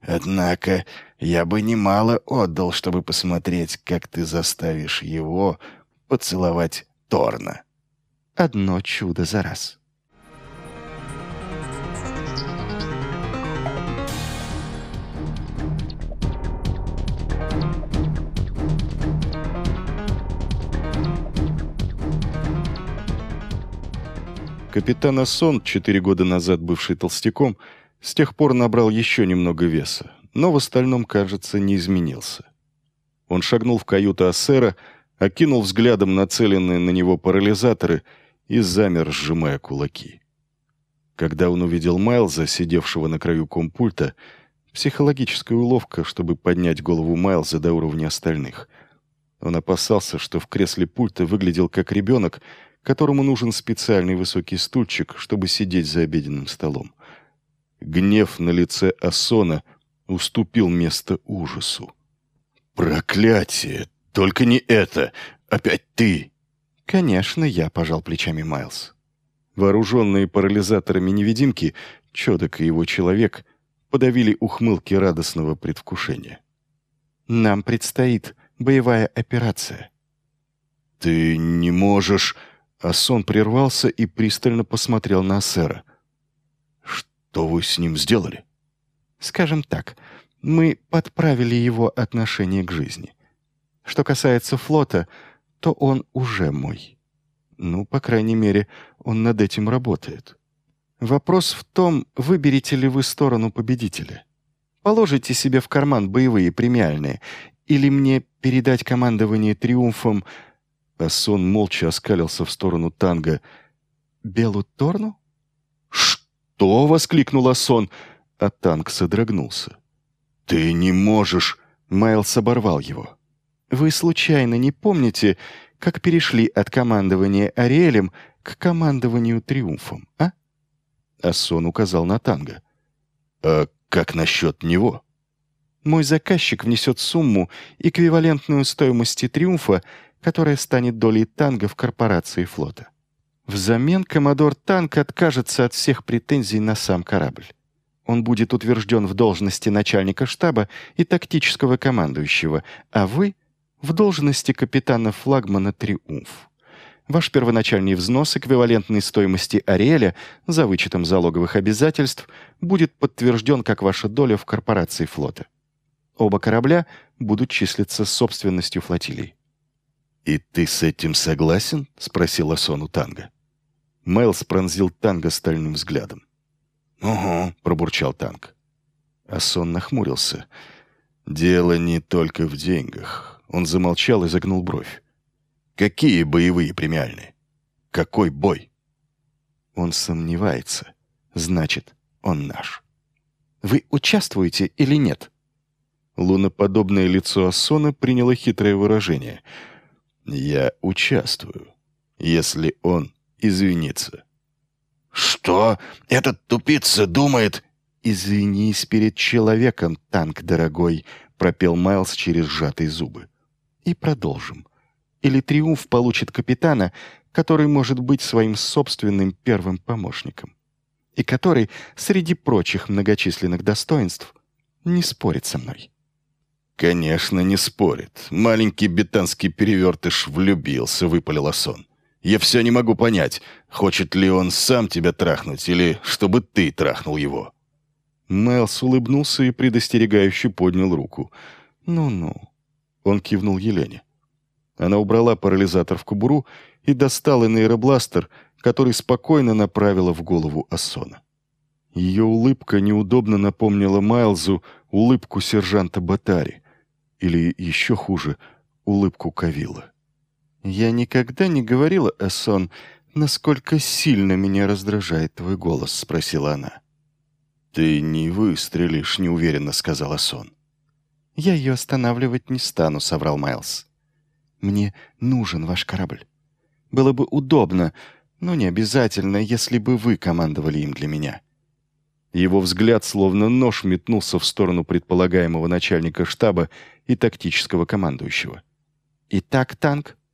Однако я бы немало отдал, чтобы посмотреть, как ты заставишь его поцеловать Торна». Одно чудо за раз. Капитан Ассон, 4 года назад бывший толстяком, с тех пор набрал еще немного веса, но в остальном, кажется, не изменился. Он шагнул в каюту Ассера, окинул взглядом нацеленные на него парализаторы и замер, сжимая кулаки. Когда он увидел Майлза, сидевшего на краю компульта, психологическая уловка, чтобы поднять голову Майлза до уровня остальных. Он опасался, что в кресле пульта выглядел как ребенок, которому нужен специальный высокий стульчик, чтобы сидеть за обеденным столом. Гнев на лице Ассона уступил место ужасу. «Проклятие! Только не это! Опять ты!» «Конечно, я», — пожал плечами Майлз. Вооруженные парализаторами невидимки, Чодок и его человек подавили ухмылки радостного предвкушения. «Нам предстоит боевая операция». «Ты не можешь...» Ассон прервался и пристально посмотрел на Ассера. «Что вы с ним сделали?» «Скажем так, мы подправили его отношение к жизни. Что касается флота, то он уже мой. Ну, по крайней мере, он над этим работает. Вопрос в том, выберете ли вы сторону победителя. Положите себе в карман боевые премиальные, или мне передать командование триумфом...» Ассон молча оскалился в сторону Танга. «Белу Торну?» «Что?» — воскликнул Ассон, а Танг содрогнулся. «Ты не можешь!» — Майлз оборвал его. «Вы случайно не помните, как перешли от командования Ариэлем к командованию Триумфом, а?» Ассон указал на Танга. «А как насчет него?» «Мой заказчик внесет сумму, эквивалентную стоимости Триумфа, которая станет долей Танга в корпорации флота. Взамен коммодор Танг откажется от всех претензий на сам корабль. Он будет утвержден в должности начальника штаба и тактического командующего, а вы — в должности капитана-флагмана «Триумф». Ваш первоначальный взнос, эквивалентный стоимости Ариэля, за вычетом залоговых обязательств, будет подтвержден как ваша доля в корпорации флота. Оба корабля будут числиться собственностью флотилии». «И ты с этим согласен?» — спросил Ассон у Танга. Майлз пронзил Танга стальным взглядом. «Угу», — пробурчал Танг. Ассон нахмурился. «Дело не только в деньгах». Он замолчал и загнул бровь. «Какие боевые премиальные? Какой бой?» «Он сомневается. Значит, он наш. Вы участвуете или нет?» Луноподобное лицо Ассона приняло хитрое выражение. «Я участвую, если он извинится». «Что? Этот тупица думает...» «Извинись перед человеком, Танк дорогой», — пропел Майлз через сжатые зубы. «И продолжим. Или Триумф получит капитана, который может быть своим собственным первым помощником, и который, среди прочих многочисленных достоинств, не спорит со мной». «Конечно, не спорит. Маленький бетанский перевертыш влюбился», — выпалил Ассон. «Я все не могу понять, хочет ли он сам тебя трахнуть, или чтобы ты трахнул его». Майлз улыбнулся и предостерегающе поднял руку. «Ну-ну». Он кивнул Елене. Она убрала парализатор в кобуру и достала нейробластер, который спокойно направила в голову Ассона. Ее улыбка неудобно напомнила Майлзу улыбку сержанта Батари, или еще хуже, улыбку Кавилла. «Я никогда не говорила, Ассон, насколько сильно меня раздражает твой голос», — спросила она. «Ты не выстрелишь», — неуверенно сказал Ассон. «Я ее останавливать не стану», — соврал Майлз. «Мне нужен ваш корабль. Было бы удобно, но не обязательно, если бы вы командовали им для меня». Его взгляд, словно нож, метнулся в сторону предполагаемого начальника штаба и тактического командующего. «Итак, Танк,